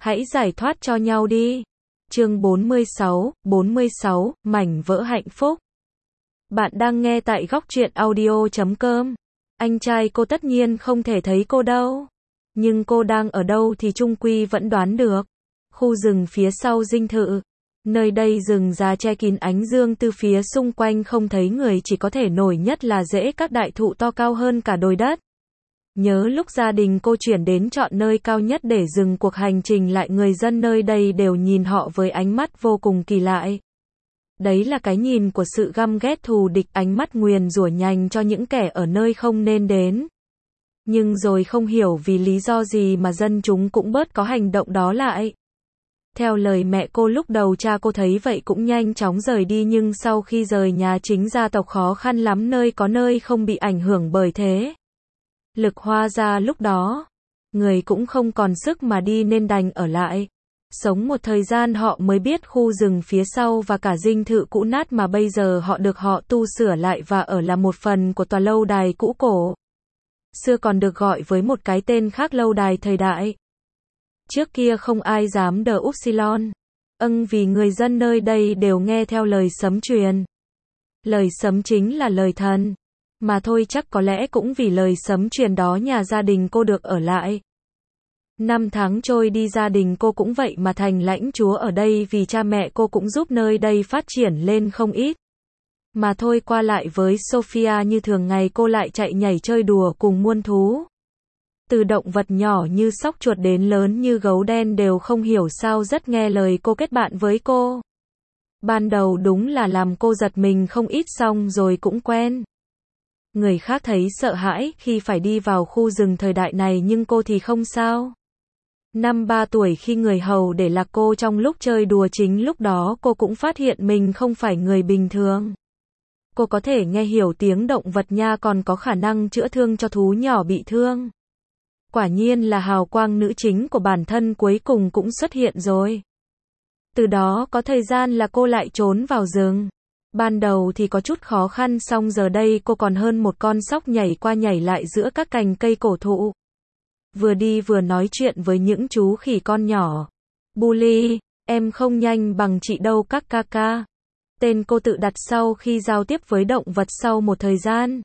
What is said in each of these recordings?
Hãy giải thoát cho nhau đi. Chương 46, mảnh vỡ hạnh phúc. Bạn đang nghe tại góc truyện audio.com. Anh trai cô tất nhiên không thể thấy cô đâu. Nhưng cô đang ở đâu thì chung quy vẫn đoán được. Khu rừng phía sau dinh thự. Nơi đây rừng già che kín ánh dương, từ phía xung quanh không thấy người, chỉ có thể nổi nhất là rễ các đại thụ to cao hơn cả đồi đất. Nhớ lúc gia đình cô chuyển đến chọn nơi cao nhất để dừng cuộc hành trình lại, người dân nơi đây đều nhìn họ với ánh mắt vô cùng kỳ lạ. Đấy là cái nhìn của sự găm ghét, thù địch, ánh mắt nguyền rủa nhành cho những kẻ ở nơi không nên đến. Nhưng rồi không hiểu vì lý do gì mà dân chúng cũng bớt có hành động đó lại. Theo lời mẹ cô, lúc đầu cha cô thấy vậy cũng nhanh chóng rời đi, nhưng sau khi rời nhà chính gia tộc khó khăn lắm nơi có nơi không bị ảnh hưởng bởi thế lực Hoa gia lúc đó. Người cũng không còn sức mà đi nên đành ở lại. Sống một thời gian họ mới biết khu rừng phía sau và cả dinh thự cũ nát mà bây giờ họ tu sửa lại và ở là một phần của tòa lâu đài cũ cổ. Xưa còn được gọi với một cái tên khác, lâu đài thời đại. Trước kia không ai dám đờ Upsilon. Vì người dân nơi đây đều nghe theo lời sấm truyền. Lời sấm chính là lời thần. Mà thôi, chắc có lẽ cũng vì lời sấm truyền đó nhà gia đình cô được ở lại. Năm tháng trôi đi, gia đình cô cũng vậy mà thành lãnh chúa ở đây, vì cha mẹ cô cũng giúp nơi đây phát triển lên không ít. Mà thôi, qua lại với Sophia như thường ngày, cô lại chạy nhảy chơi đùa cùng muôn thú. Từ động vật nhỏ như sóc chuột đến lớn như gấu đen đều không hiểu sao rất nghe lời cô, kết bạn với cô. Ban đầu đúng là làm cô giật mình không ít, xong rồi cũng quen. Người khác thấy sợ hãi khi phải đi vào khu rừng thời đại này, nhưng cô thì không sao. Năm 3 tuổi, khi người hầu để lạc cô trong lúc chơi đùa, chính lúc đó cô cũng phát hiện mình không phải người bình thường. Cô có thể nghe hiểu tiếng động vật nha, còn có khả năng chữa thương cho thú nhỏ bị thương. Quả nhiên là hào quang nữ chính của bản thân cuối cùng cũng xuất hiện rồi. Từ đó có thời gian là cô lại trốn vào rừng. Ban đầu thì có chút khó khăn, xong giờ đây cô còn hơn một con sóc nhảy qua nhảy lại giữa các cành cây cổ thụ. Vừa đi vừa nói chuyện với những chú khỉ con nhỏ. Bully, em không nhanh bằng chị đâu các ca ca. Tên cô tự đặt sau khi giao tiếp với động vật sau một thời gian.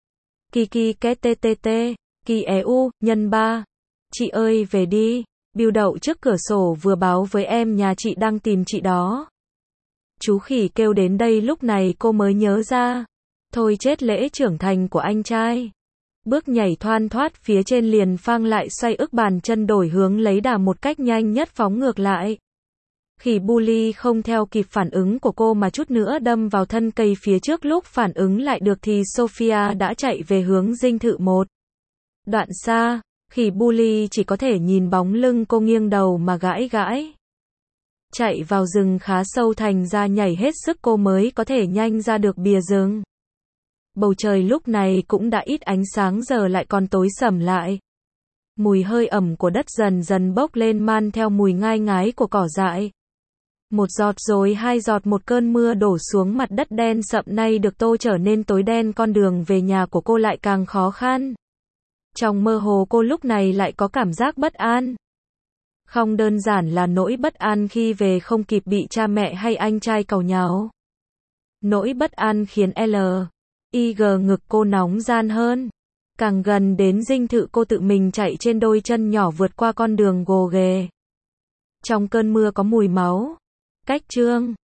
Kiki KTTT, Kỳ nhân 3. Chị ơi về đi, Bill đậu trước cửa sổ vừa báo với em nhà chị đang tìm chị đó. Chú khỉ kêu đến đây lúc này cô mới nhớ ra. Thôi chết, lễ trưởng thành của anh trai. Bước nhảy thoăn thoắt phía trên liền phang lại xoay ức bàn chân đổi hướng lấy đà một cách nhanh nhất phóng ngược lại. Khỉ Bully không theo kịp phản ứng của cô mà chút nữa đâm vào thân cây phía trước, lúc phản ứng lại được thì Sophia đã chạy về hướng dinh thự một đoạn xa. Khỉ Bully chỉ có thể nhìn bóng lưng cô nghiêng đầu mà gãi gãi. Chạy vào rừng khá sâu, thành ra nhảy hết sức cô mới có thể nhanh ra được bìa rừng. Bầu trời lúc này cũng đã ít ánh sáng, giờ lại còn tối sầm lại. Mùi hơi ẩm của đất dần dần bốc lên, man theo mùi ngai ngái của cỏ dại. Một giọt rồi 2 giọt, một cơn mưa đổ xuống mặt đất đen sậm nay được tô trở nên tối đen, con đường về nhà của cô lại càng khó khăn. Trong mơ hồ cô lúc này lại có cảm giác bất an. Không đơn giản là nỗi bất an khi về không kịp bị cha mẹ hay anh trai càu nhàu. Nỗi bất an khiến ngực cô nóng gian hơn. Càng gần đến dinh thự, cô tự mình chạy trên đôi chân nhỏ vượt qua con đường gồ ghề. Trong cơn mưa có mùi máu. Cách chương